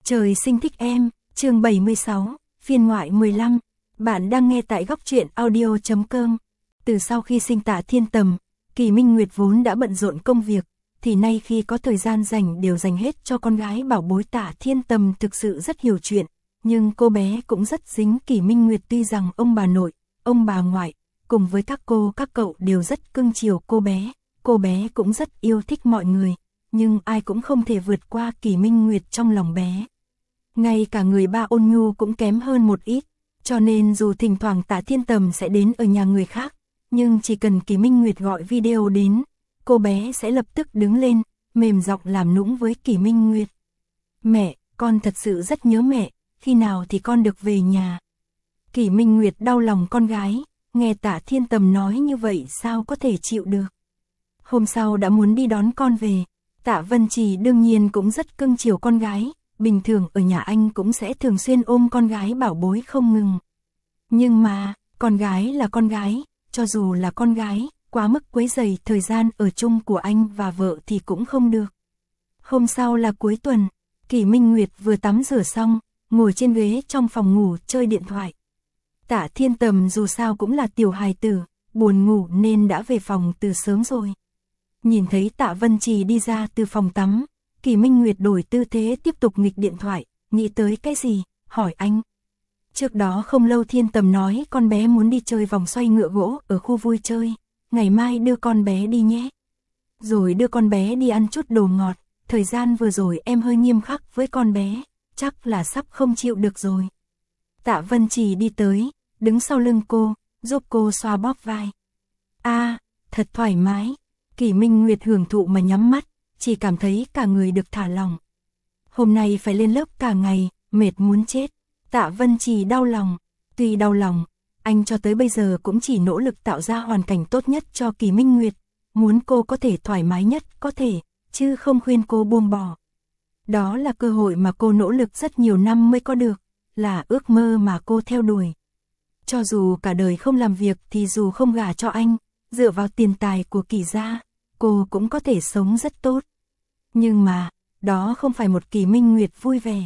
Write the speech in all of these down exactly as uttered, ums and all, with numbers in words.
Trời sinh thích em, chương bảy mươi sáu, phiên ngoại mười lăm. Bạn đang nghe tại góc truyện audio chấm com. Từ sau khi sinh Tạ Thiên Tầm, Kỳ Minh Nguyệt vốn đã bận rộn công việc, thì nay khi có thời gian rảnh đều dành hết cho con gái bảo bối. Tạ Thiên Tầm thực sự rất hiểu chuyện, nhưng cô bé cũng rất dính Kỳ Minh Nguyệt. Tuy rằng ông bà nội, ông bà ngoại, cùng với các cô các cậu đều rất cưng chiều cô bé, cô bé cũng rất yêu thích mọi người, nhưng ai cũng không thể vượt qua Kỳ Minh Nguyệt trong lòng bé. Ngay cả người ba Ôn Nhu cũng kém hơn một ít, cho nên dù thỉnh thoảng Tạ Thiên Tầm sẽ đến ở nhà người khác, nhưng chỉ cần Kỳ Minh Nguyệt gọi video đến, cô bé sẽ lập tức đứng lên, mềm giọng làm nũng với Kỳ Minh Nguyệt. Mẹ, con thật sự rất nhớ mẹ, khi nào thì con được về nhà. Kỳ Minh Nguyệt đau lòng con gái, nghe Tạ Thiên Tầm nói như vậy sao có thể chịu được. Hôm sau đã muốn đi đón con về, Tạ Vân Trì đương nhiên cũng rất cưng chiều con gái, bình thường ở nhà anh cũng sẽ thường xuyên ôm con gái bảo bối không ngừng. Nhưng mà, con gái là con gái, cho dù là con gái, quá mức quấy rầy thời gian ở chung của anh và vợ thì cũng không được. Hôm sau là cuối tuần, Kỳ Minh Nguyệt vừa tắm rửa xong, ngồi trên ghế trong phòng ngủ chơi điện thoại. Tạ Thiên Tầm dù sao cũng là tiểu hài tử, buồn ngủ nên đã về phòng từ sớm rồi. Nhìn thấy Tạ Vân Trì đi ra từ phòng tắm, Kỳ Minh Nguyệt đổi tư thế tiếp tục nghịch điện thoại, nghĩ tới cái gì, hỏi anh. Trước đó không lâu Thiên Tầm nói con bé muốn đi chơi vòng xoay ngựa gỗ ở khu vui chơi, ngày mai đưa con bé đi nhé. Rồi đưa con bé đi ăn chút đồ ngọt, thời gian vừa rồi em hơi nghiêm khắc với con bé, chắc là sắp không chịu được rồi. Tạ Vân Trì đi tới, đứng sau lưng cô, giúp cô xoa bóp vai. A, thật thoải mái. Kỳ Minh Nguyệt hưởng thụ mà nhắm mắt, chỉ cảm thấy cả người được thả lỏng. Hôm nay phải lên lớp cả ngày, mệt muốn chết. Tạ Vân Trì đau lòng, tuy đau lòng, anh cho tới bây giờ cũng chỉ nỗ lực tạo ra hoàn cảnh tốt nhất cho Kỳ Minh Nguyệt, muốn cô có thể thoải mái nhất có thể, chứ không khuyên cô buông bỏ. Đó là cơ hội mà cô nỗ lực rất nhiều năm mới có được, là ước mơ mà cô theo đuổi. Cho dù cả đời không làm việc thì dù không gả cho anh, dựa vào tiền tài của Kỳ gia, cô cũng có thể sống rất tốt. Nhưng mà, đó không phải một Kỳ Minh Nguyệt vui vẻ.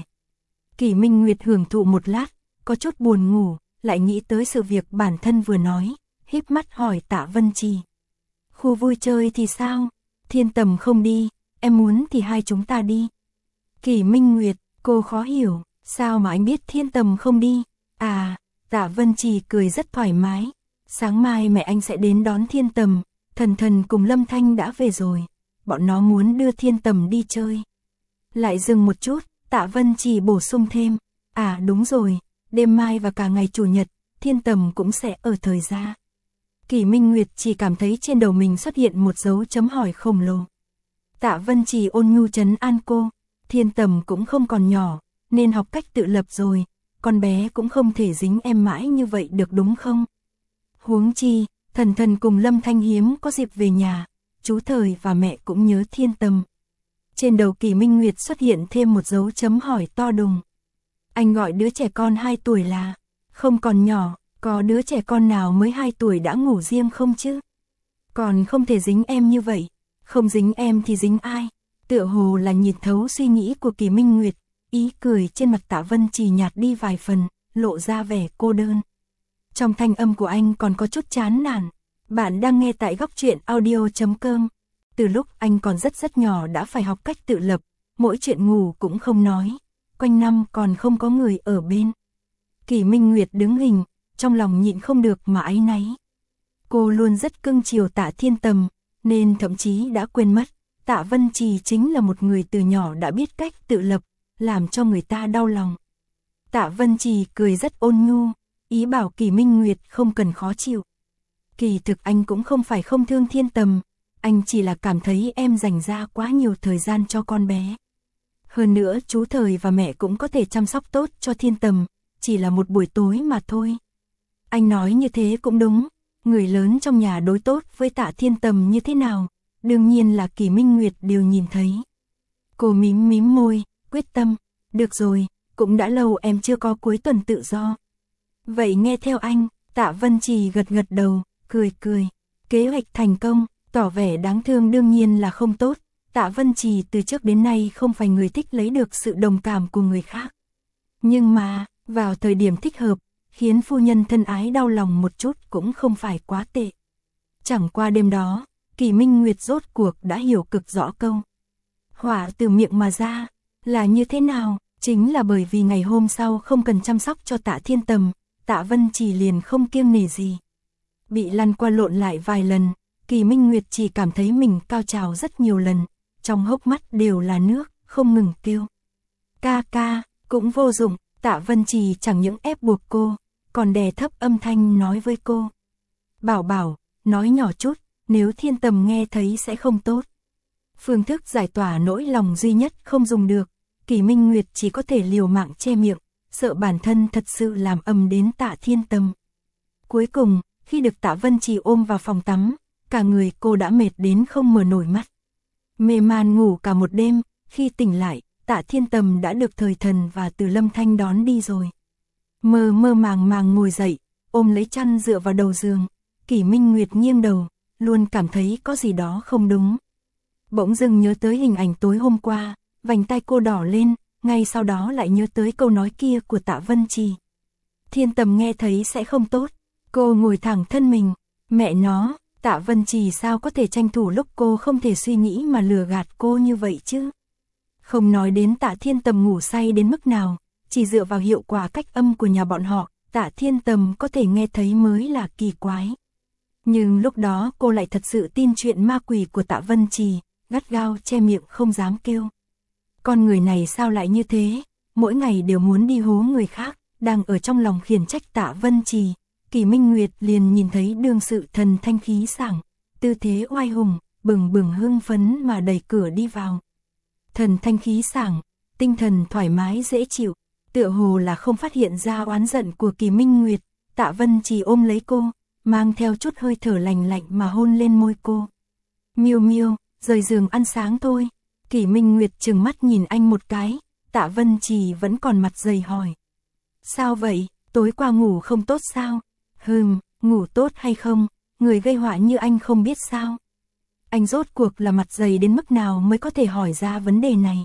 Kỳ Minh Nguyệt hưởng thụ một lát, có chút buồn ngủ, lại nghĩ tới sự việc bản thân vừa nói, híp mắt hỏi Tạ Vân Trì. Khu vui chơi thì sao? Thiên Tầm không đi, em muốn thì hai chúng ta đi. Kỳ Minh Nguyệt, cô khó hiểu, sao mà anh biết Thiên Tầm không đi? À, Tạ Vân Trì cười rất thoải mái. Sáng mai mẹ anh sẽ đến đón Thiên Tầm, Thần Thần cùng Lâm Thanh đã về rồi, bọn nó muốn đưa Thiên Tầm đi chơi. Lại dừng một chút, Tạ Vân Trì bổ sung thêm, à đúng rồi, đêm mai và cả ngày Chủ nhật, Thiên Tầm cũng sẽ ở thời gia. Kỳ Minh Nguyệt chỉ cảm thấy trên đầu mình xuất hiện một dấu chấm hỏi khổng lồ. Tạ Vân Trì ôn nhu trấn an cô, Thiên Tầm cũng không còn nhỏ, nên học cách tự lập rồi, con bé cũng không thể dính em mãi như vậy được đúng không? Huống chi, Thần Thần cùng Lâm Thanh hiếm có dịp về nhà, chú Thời và mẹ cũng nhớ Thiên Tầm. Trên đầu Kỳ Minh Nguyệt xuất hiện thêm một dấu chấm hỏi to đùng. Anh gọi đứa trẻ con hai tuổi là không còn nhỏ, có đứa trẻ con nào mới hai tuổi đã ngủ riêng không chứ? Còn không thể dính em như vậy, không dính em thì dính ai? Tựa hồ là nhìn thấu suy nghĩ của Kỳ Minh Nguyệt, ý cười trên mặt Tạ Vân Trì nhạt đi vài phần, lộ ra vẻ cô đơn. Trong thanh âm của anh còn có chút chán nản. Bạn đang nghe tại góc truyện audio chấm com. Từ lúc anh còn rất rất nhỏ đã phải học cách tự lập, mỗi chuyện ngủ cũng không nói, quanh năm còn không có người ở bên. Kỳ Minh Nguyệt đứng hình, trong lòng nhịn không được mà áy náy. Cô luôn rất cưng chiều Tạ Thiên Tầm, nên thậm chí đã quên mất, Tạ Vân Trì chính là một người từ nhỏ đã biết cách tự lập, làm cho người ta đau lòng. Tạ Vân Trì cười rất ôn nhu, ý bảo Kỳ Minh Nguyệt không cần khó chịu. Kỳ thực anh cũng không phải không thương Thiên Tầm, anh chỉ là cảm thấy em dành ra quá nhiều thời gian cho con bé. Hơn nữa chú Thời và mẹ cũng có thể chăm sóc tốt cho Thiên Tầm, chỉ là một buổi tối mà thôi. Anh nói như thế cũng đúng, người lớn trong nhà đối tốt với Tạ Thiên Tầm như thế nào, đương nhiên là Kỳ Minh Nguyệt đều nhìn thấy. Cô mím mím môi, quyết tâm, được rồi, cũng đã lâu em chưa có cuối tuần tự do. Vậy nghe theo anh, Tạ Vân Trì gật gật đầu, cười cười, kế hoạch thành công, tỏ vẻ đáng thương đương nhiên là không tốt, Tạ Vân Trì từ trước đến nay không phải người thích lấy được sự đồng cảm của người khác. Nhưng mà, vào thời điểm thích hợp, khiến phu nhân thân ái đau lòng một chút cũng không phải quá tệ. Chẳng qua đêm đó, Kỳ Minh Nguyệt rốt cuộc đã hiểu cực rõ câu hỏa từ miệng mà ra là như thế nào, chính là bởi vì ngày hôm sau không cần chăm sóc cho Tạ Thiên Tầm, Tạ Vân Trì liền không kiêng nể gì. Bị lăn qua lộn lại vài lần, Kỳ Minh Nguyệt chỉ cảm thấy mình cao trào rất nhiều lần, trong hốc mắt đều là nước, không ngừng kêu. Ca ca, cũng vô dụng, Tạ Vân Trì chẳng những ép buộc cô, còn đè thấp âm thanh nói với cô. Bảo bảo, nói nhỏ chút, nếu Thiên Tầm nghe thấy sẽ không tốt. Phương thức giải tỏa nỗi lòng duy nhất không dùng được, Kỳ Minh Nguyệt chỉ có thể liều mạng che miệng, sợ bản thân thật sự làm ầm đến Tạ Thiên Tầm. Cuối cùng, khi được Tạ Vân Trì ôm vào phòng tắm, cả người cô đã mệt đến không mở nổi mắt. Mê man ngủ cả một đêm, khi tỉnh lại, Tạ Thiên Tầm đã được Thời Thần và Từ Lâm Thanh đón đi rồi. Mơ mơ màng màng ngồi dậy, ôm lấy chăn dựa vào đầu giường, Kỳ Minh Nguyệt nghiêng đầu, luôn cảm thấy có gì đó không đúng. Bỗng dưng nhớ tới hình ảnh tối hôm qua, vành tai cô đỏ lên, ngay sau đó lại nhớ tới câu nói kia của Tạ Vân Trì. Thiên Tầm nghe thấy sẽ không tốt, cô ngồi thẳng thân mình, mẹ nó, Tạ Vân Trì sao có thể tranh thủ lúc cô không thể suy nghĩ mà lừa gạt cô như vậy chứ? Không nói đến Tạ Thiên Tầm ngủ say đến mức nào, chỉ dựa vào hiệu quả cách âm của nhà bọn họ, Tạ Thiên Tầm có thể nghe thấy mới là kỳ quái. Nhưng lúc đó cô lại thật sự tin chuyện ma quỷ của Tạ Vân Trì, gắt gao che miệng không dám kêu. Con người này sao lại như thế, mỗi ngày đều muốn đi hố người khác, đang ở trong lòng khiển trách Tạ Vân Trì, Kỳ Minh Nguyệt liền nhìn thấy đương sự thần thanh khí sảng, tư thế oai hùng, bừng bừng hưng phấn mà đẩy cửa đi vào. Thần thanh khí sảng, tinh thần thoải mái dễ chịu, tựa hồ là không phát hiện ra oán giận của Kỳ Minh Nguyệt, Tạ Vân Trì ôm lấy cô, mang theo chút hơi thở lành lạnh mà hôn lên môi cô. Miêu Miêu, rời giường ăn sáng thôi. Kỳ Minh Nguyệt trừng mắt nhìn anh một cái, Tạ Vân Trì vẫn còn mặt dày hỏi. Sao vậy, tối qua ngủ không tốt sao? Hừm, ngủ tốt hay không, người gây họa như anh không biết sao? Anh rốt cuộc là mặt dày đến mức nào mới có thể hỏi ra vấn đề này?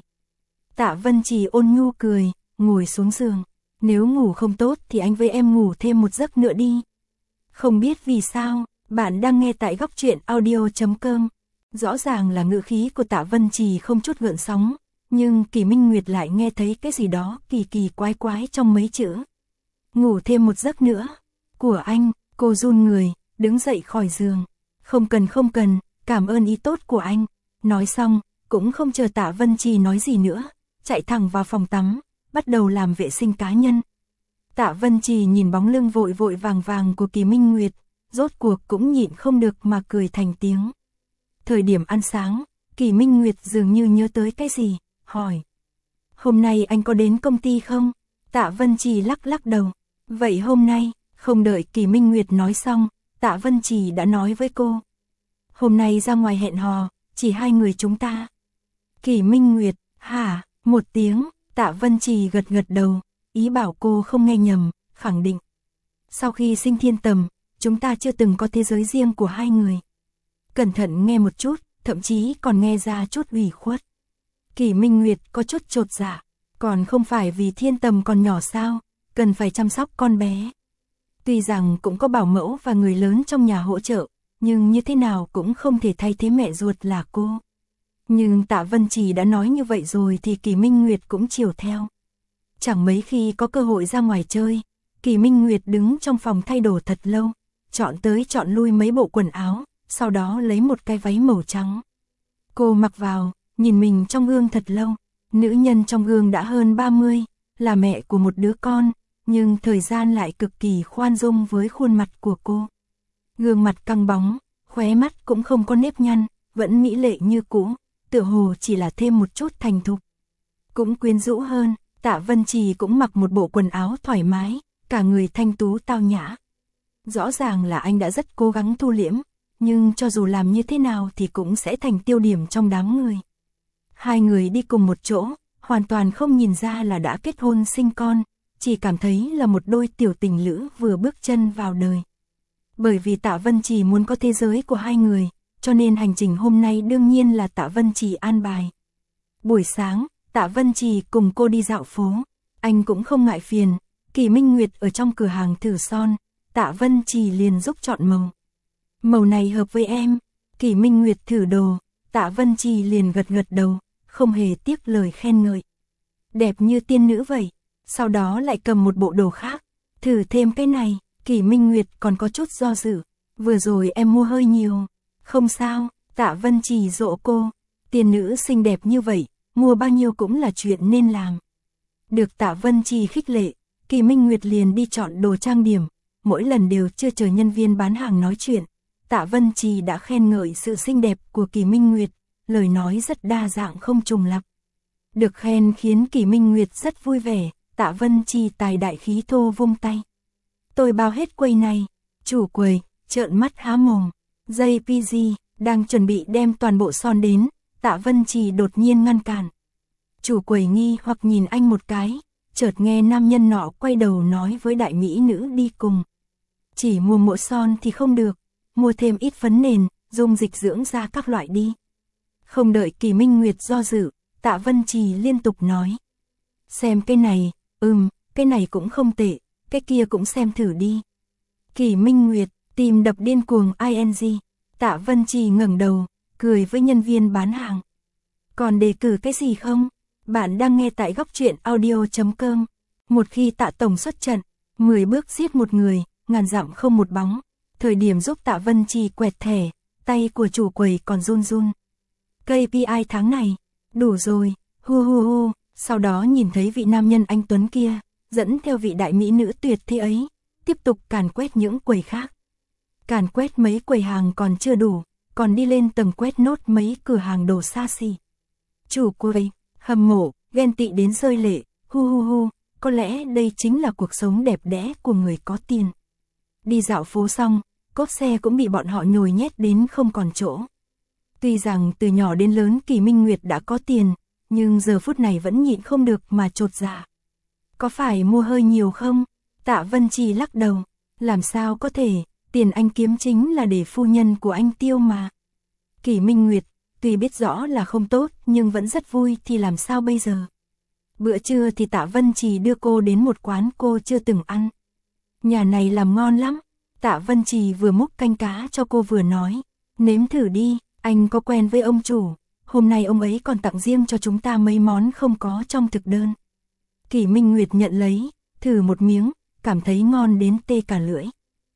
Tạ Vân Trì ôn nhu cười, ngồi xuống giường. Nếu ngủ không tốt thì anh với em ngủ thêm một giấc nữa đi. Không biết vì sao, bạn đang nghe tại góc truyện audio chấm com. Rõ ràng là ngữ khí của Tạ Vân Trì không chút gợn sóng, nhưng Kỳ Minh Nguyệt lại nghe thấy cái gì đó kỳ kỳ quái quái trong mấy chữ. Ngủ thêm một giấc nữa. Của anh, cô run người, đứng dậy khỏi giường. Không cần không cần, cảm ơn ý tốt của anh. Nói xong, cũng không chờ Tạ Vân Trì nói gì nữa, chạy thẳng vào phòng tắm, bắt đầu làm vệ sinh cá nhân. Tạ Vân Trì nhìn bóng lưng vội vội vàng vàng của Kỳ Minh Nguyệt, rốt cuộc cũng nhịn không được mà cười thành tiếng. Thời điểm ăn sáng, Kỳ Minh Nguyệt dường như nhớ tới cái gì, hỏi. Hôm nay anh có đến công ty không? Tạ Vân Trì lắc lắc đầu. Vậy hôm nay, không đợi Kỳ Minh Nguyệt nói xong, Tạ Vân Trì đã nói với cô. Hôm nay ra ngoài hẹn hò, chỉ hai người chúng ta. Kỳ Minh Nguyệt, hả, một tiếng, Tạ Vân Trì gật gật đầu, ý bảo cô không nghe nhầm, khẳng định. Sau khi sinh Thiên Tầm, chúng ta chưa từng có thế giới riêng của hai người. Cẩn thận nghe một chút, thậm chí còn nghe ra chút ủy khuất. Kỳ Minh Nguyệt có chút chột dạ, còn không phải vì Thiên Tầm còn nhỏ sao, cần phải chăm sóc con bé. Tuy rằng cũng có bảo mẫu và người lớn trong nhà hỗ trợ, nhưng như thế nào cũng không thể thay thế mẹ ruột là cô. Nhưng Tạ Vân Trì đã nói như vậy rồi thì Kỳ Minh Nguyệt cũng chiều theo. Chẳng mấy khi có cơ hội ra ngoài chơi, Kỳ Minh Nguyệt đứng trong phòng thay đồ thật lâu, chọn tới chọn lui mấy bộ quần áo, sau đó lấy một cái váy màu trắng. Cô mặc vào, nhìn mình trong gương thật lâu, nữ nhân trong gương đã hơn ba mươi, là mẹ của một đứa con, nhưng thời gian lại cực kỳ khoan dung với khuôn mặt của cô. Gương mặt căng bóng, khóe mắt cũng không có nếp nhăn, vẫn mỹ lệ như cũ, tựa hồ chỉ là thêm một chút thành thục. Cũng quyến rũ hơn, Tạ Vân Trì cũng mặc một bộ quần áo thoải mái, cả người thanh tú tao nhã. Rõ ràng là anh đã rất cố gắng thu liễm, nhưng cho dù làm như thế nào thì cũng sẽ thành tiêu điểm trong đám người. Hai người đi cùng một chỗ, hoàn toàn không nhìn ra là đã kết hôn sinh con, chỉ cảm thấy là một đôi tiểu tình lữ vừa bước chân vào đời. Bởi vì Tạ Vân Trì muốn có thế giới của hai người, cho nên hành trình hôm nay đương nhiên là Tạ Vân Trì an bài. Buổi sáng, Tạ Vân Trì cùng cô đi dạo phố, anh cũng không ngại phiền, Kỳ Minh Nguyệt ở trong cửa hàng thử son, Tạ Vân Trì liền giúp chọn màu. Màu này hợp với em, Kỳ Minh Nguyệt thử đồ, Tạ Vân Trì liền gật gật đầu, không hề tiếc lời khen ngợi. Đẹp như tiên nữ vậy, sau đó lại cầm một bộ đồ khác, thử thêm cái này, Kỳ Minh Nguyệt còn có chút do dự, vừa rồi em mua hơi nhiều. Không sao, Tạ Vân Trì dỗ cô, tiên nữ xinh đẹp như vậy, mua bao nhiêu cũng là chuyện nên làm. Được Tạ Vân Trì khích lệ, Kỳ Minh Nguyệt liền đi chọn đồ trang điểm, mỗi lần đều chưa chờ nhân viên bán hàng nói chuyện. Tạ Vân Trì đã khen ngợi sự xinh đẹp của Kỳ Minh Nguyệt, lời nói rất đa dạng không trùng lặp. Được khen khiến Kỳ Minh Nguyệt rất vui vẻ, Tạ Vân Trì tài đại khí thô vung tay. Tôi bao hết quầy này, chủ quầy, trợn mắt há mồm. gi pê giê, đang chuẩn bị đem toàn bộ son đến, Tạ Vân Trì đột nhiên ngăn cản. Chủ quầy nghi hoặc nhìn anh một cái, chợt nghe nam nhân nọ quay đầu nói với đại mỹ nữ đi cùng. Chỉ mua mỗi son thì không được, mua thêm ít phấn nền, dung dịch dưỡng da các loại đi. Không đợi Kỳ Minh Nguyệt do dự, Tạ Vân Trì liên tục nói. Xem cái này, ừm, cái này cũng không tệ, cái kia cũng xem thử đi. Kỳ Minh Nguyệt, tìm đập điên cuồng ing, Tạ Vân Trì ngẩng đầu, cười với nhân viên bán hàng. Còn đề cử cái gì không? Bạn đang nghe tại góc truyện audio chấm com. Một khi Tạ Tổng xuất trận, mười bước giết một người, ngàn dặm không một bóng. Thời điểm giúp Tạ Vân Trì quẹt thẻ, tay của chủ quầy còn run run. ca pê i tháng này, đủ rồi, hu hu hu. Sau đó nhìn thấy vị nam nhân anh tuấn kia, dẫn theo vị đại mỹ nữ tuyệt thế ấy, tiếp tục càn quét những quầy khác. Càn quét mấy quầy hàng còn chưa đủ, còn đi lên tầng quét nốt mấy cửa hàng đồ xa xỉ. Chủ quầy, hâm mộ, ghen tị đến rơi lệ, hu hu hu, có lẽ đây chính là cuộc sống đẹp đẽ của người có tiền. Đi dạo phố xong, cốp xe cũng bị bọn họ nhồi nhét đến không còn chỗ. Tuy rằng từ nhỏ đến lớn Kỳ Minh Nguyệt đã có tiền, nhưng giờ phút này vẫn nhịn không được mà chột dạ. Có phải mua hơi nhiều không? Tạ Vân Trì lắc đầu, làm sao có thể, tiền anh kiếm chính là để phu nhân của anh tiêu mà. Kỳ Minh Nguyệt, tuy biết rõ là không tốt nhưng vẫn rất vui thì làm sao bây giờ. Bữa trưa thì Tạ Vân Trì đưa cô đến một quán cô chưa từng ăn. Nhà này làm ngon lắm. Tạ Vân Trì vừa múc canh cá cho cô vừa nói, nếm thử đi, anh có quen với ông chủ, hôm nay ông ấy còn tặng riêng cho chúng ta mấy món không có trong thực đơn. Kỳ Minh Nguyệt nhận lấy, thử một miếng, cảm thấy ngon đến tê cả lưỡi.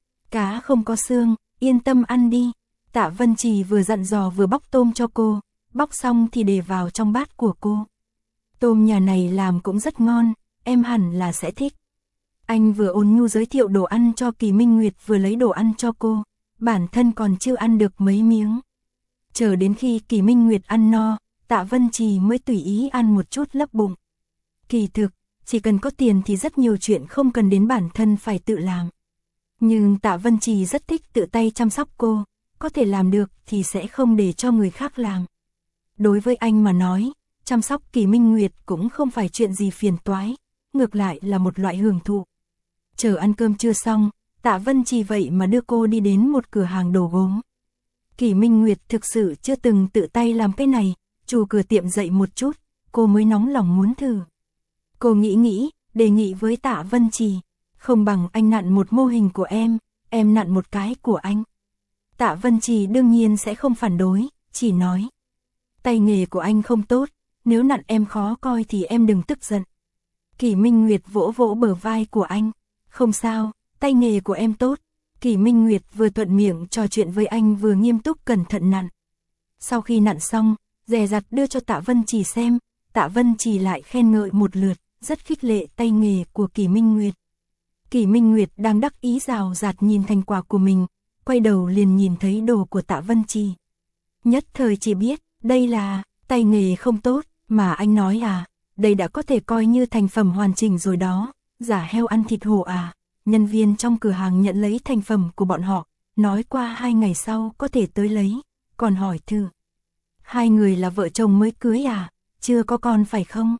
Cá không có xương, yên tâm ăn đi. Tạ Vân Trì vừa dặn dò vừa bóc tôm cho cô, bóc xong thì để vào trong bát của cô. Tôm nhà này làm cũng rất ngon, em hẳn là sẽ thích. Anh vừa ôn nhu giới thiệu đồ ăn cho Kỳ Minh Nguyệt vừa lấy đồ ăn cho cô, bản thân còn chưa ăn được mấy miếng. Chờ đến khi Kỳ Minh Nguyệt ăn no, Tạ Vân Trì mới tùy ý ăn một chút lấp bụng. Kỳ thực, chỉ cần có tiền thì rất nhiều chuyện không cần đến bản thân phải tự làm. Nhưng Tạ Vân Trì rất thích tự tay chăm sóc cô, có thể làm được thì sẽ không để cho người khác làm. Đối với anh mà nói, chăm sóc Kỳ Minh Nguyệt cũng không phải chuyện gì phiền toái, ngược lại là một loại hưởng thụ. Chờ ăn cơm trưa xong, Tạ Vân Trì vậy mà đưa cô đi đến một cửa hàng đồ gốm. Kỳ Minh Nguyệt thực sự chưa từng tự tay làm cái này, chủ cửa tiệm dậy một chút, cô mới nóng lòng muốn thử. Cô nghĩ nghĩ, đề nghị với Tạ Vân Trì, không bằng anh nặn một mô hình của em, em nặn một cái của anh. Tạ Vân Trì đương nhiên sẽ không phản đối, chỉ nói. Tay nghề của anh không tốt, nếu nặn em khó coi thì em đừng tức giận. Kỳ Minh Nguyệt vỗ vỗ bờ vai của anh. Không sao, tay nghề của em tốt. Kỳ Minh Nguyệt vừa thuận miệng trò chuyện với anh vừa nghiêm túc cẩn thận nặn. Sau khi nặn xong, dè dặt đưa cho Tạ Vân Trì xem, Tạ Vân Trì lại khen ngợi một lượt, rất khích lệ tay nghề của Kỳ Minh Nguyệt. Kỳ Minh Nguyệt đang đắc ý rào rạt nhìn thành quả của mình, quay đầu liền nhìn thấy đồ của Tạ Vân Trì. Nhất thời chỉ biết, đây là tay nghề không tốt, mà anh nói à, đây đã có thể coi như thành phẩm hoàn chỉnh rồi đó, giả heo ăn thịt hổ à. Nhân viên trong cửa hàng nhận lấy thành phẩm của bọn họ, nói qua hai ngày sau có thể tới lấy, còn hỏi thử. Hai người là vợ chồng mới cưới à, chưa có con phải không?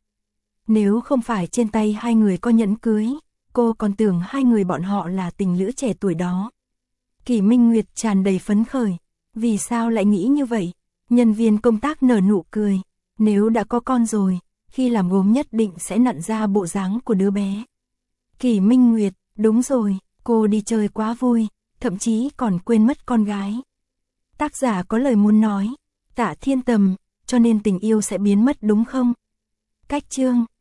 Nếu không phải trên tay hai người có nhẫn cưới, cô còn tưởng hai người bọn họ là tình lữ trẻ tuổi đó. Kỳ Minh Nguyệt tràn đầy phấn khởi, Vì sao lại nghĩ như vậy? Nhân viên công tác nở nụ cười. Nếu đã có con rồi, khi làm gốm nhất định sẽ nặn ra bộ dáng của đứa bé. Kỷ Minh Nguyệt, đúng rồi, cô đi chơi quá vui, thậm chí còn quên mất con gái. Tác giả có lời muốn nói, Tạ Thiên Tầm, cho nên tình yêu sẽ biến mất đúng không? Cách chương